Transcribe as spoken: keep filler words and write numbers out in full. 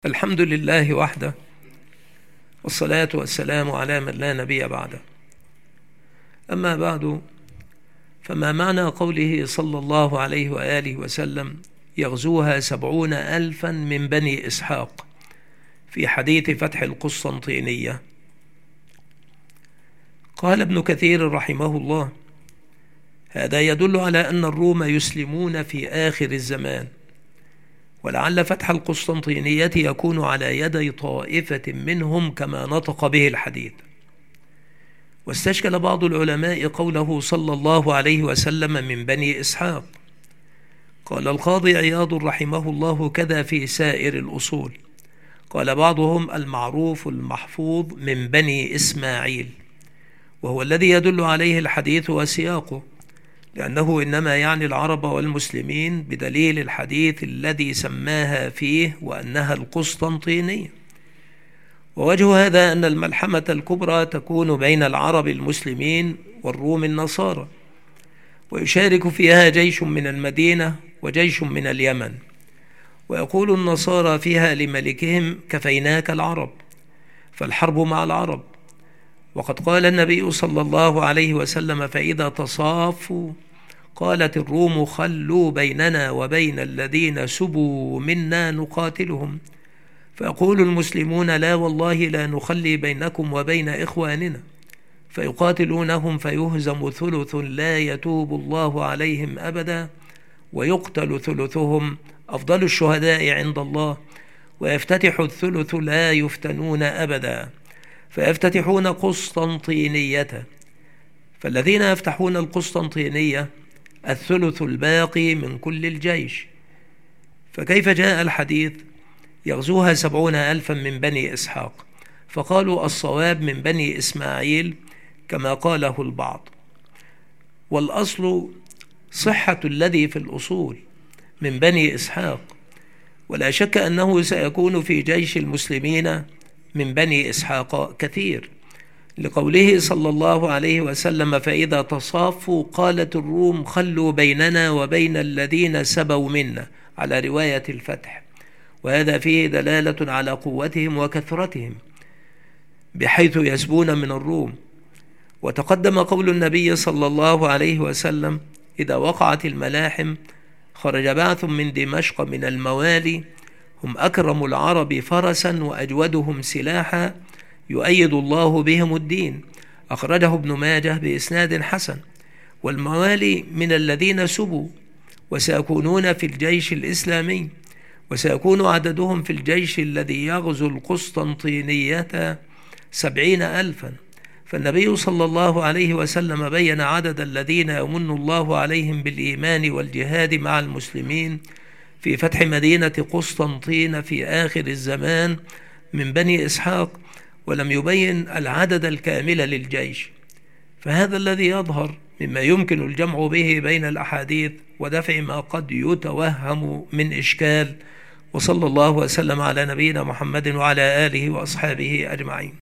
الحمد لله وحده، والصلاة والسلام على من لا نبي بعده. أما بعد، فما معنى قوله صلى الله عليه وآله وسلم: يغزوها سبعون ألفا من بني إسحاق، في حديث فتح القسطنطينية؟ قال ابن كثير رحمه الله: هذا يدل على أن الروم يسلمون في آخر الزمان، ولعل فتح القسطنطينية يكون على يدي طائفة منهم كما نطق به الحديث. واستشكل بعض العلماء قوله صلى الله عليه وسلم من بني إسحاق. قال القاضي عياض رحمه الله كذا في سائر الأصول. قال بعضهم: المعروف المحفوظ من بني إسماعيل، وهو الذي يدل عليه الحديث وسياقه، لأنه إنما يعني العرب والمسلمين بدليل الحديث الذي سماها فيه وأنها القسطنطينية. ووجه هذا أن الملحمة الكبرى تكون بين العرب المسلمين والروم النصارى، ويشارك فيها جيش من المدينة وجيش من اليمن، ويقول النصارى فيها لملكهم: كفيناك العرب، فالحرب مع العرب. وقد قال النبي صلى الله عليه وسلم: فإذا تصافوا قالت الروم: خلوا بيننا وبين الذين سبوا منا نقاتلهم. فيقول المسلمون: لا والله لا نخلي بينكم وبين إخواننا، فيقاتلونهم فيهزم ثلث لا يتوب الله عليهم أبدا، ويقتل ثلثهم أفضل الشهداء عند الله، ويفتتح الثلث لا يفتنون أبدا، فيفتتحون قسطنطينية. فالذين يفتحون القسطنطينية الثلث الباقي من كل الجيش. فكيف جاء الحديث: يغزوها سبعون ألفا من بني إسحاق؟ فقالوا: الصواب من بني إسماعيل كما قاله البعض، والأصل صحة الذي في الأصول من بني إسحاق، ولا شك أنه سيكون في جيش المسلمين من بني إسحاق كثير، لقوله صلى الله عليه وسلم: فإذا تصافوا قالت الروم: خلوا بيننا وبين الذين سبوا منا، على رواية الفتح. وهذا فيه دلالة على قوتهم وكثرتهم بحيث يسبون من الروم. وتقدم قول النبي صلى الله عليه وسلم: إذا وقعت الملاحم خرج بعث من دمشق من الموالي، هم أكرم العرب فرسا وأجودهم سلاحا، يؤيد الله بهم الدين. أخرجه ابن ماجه بإسناد حسن. والموالي من الذين سبوا، وسيكونون في الجيش الإسلامي، وسيكون عددهم في الجيش الذي يغزو القسطنطينية سبعين ألفا. فالنبي صلى الله عليه وسلم بين عدد الذين يمن الله عليهم بالإيمان والجهاد مع المسلمين في فتح مدينة قسطنطين في آخر الزمان من بني إسحاق، ولم يبين العدد الكامل للجيش. فهذا الذي يظهر مما يمكن الجمع به بين الأحاديث ودفع ما قد يتوهم من إشكال. وصلى الله وسلم على نبينا محمد وعلى آله وأصحابه أجمعين.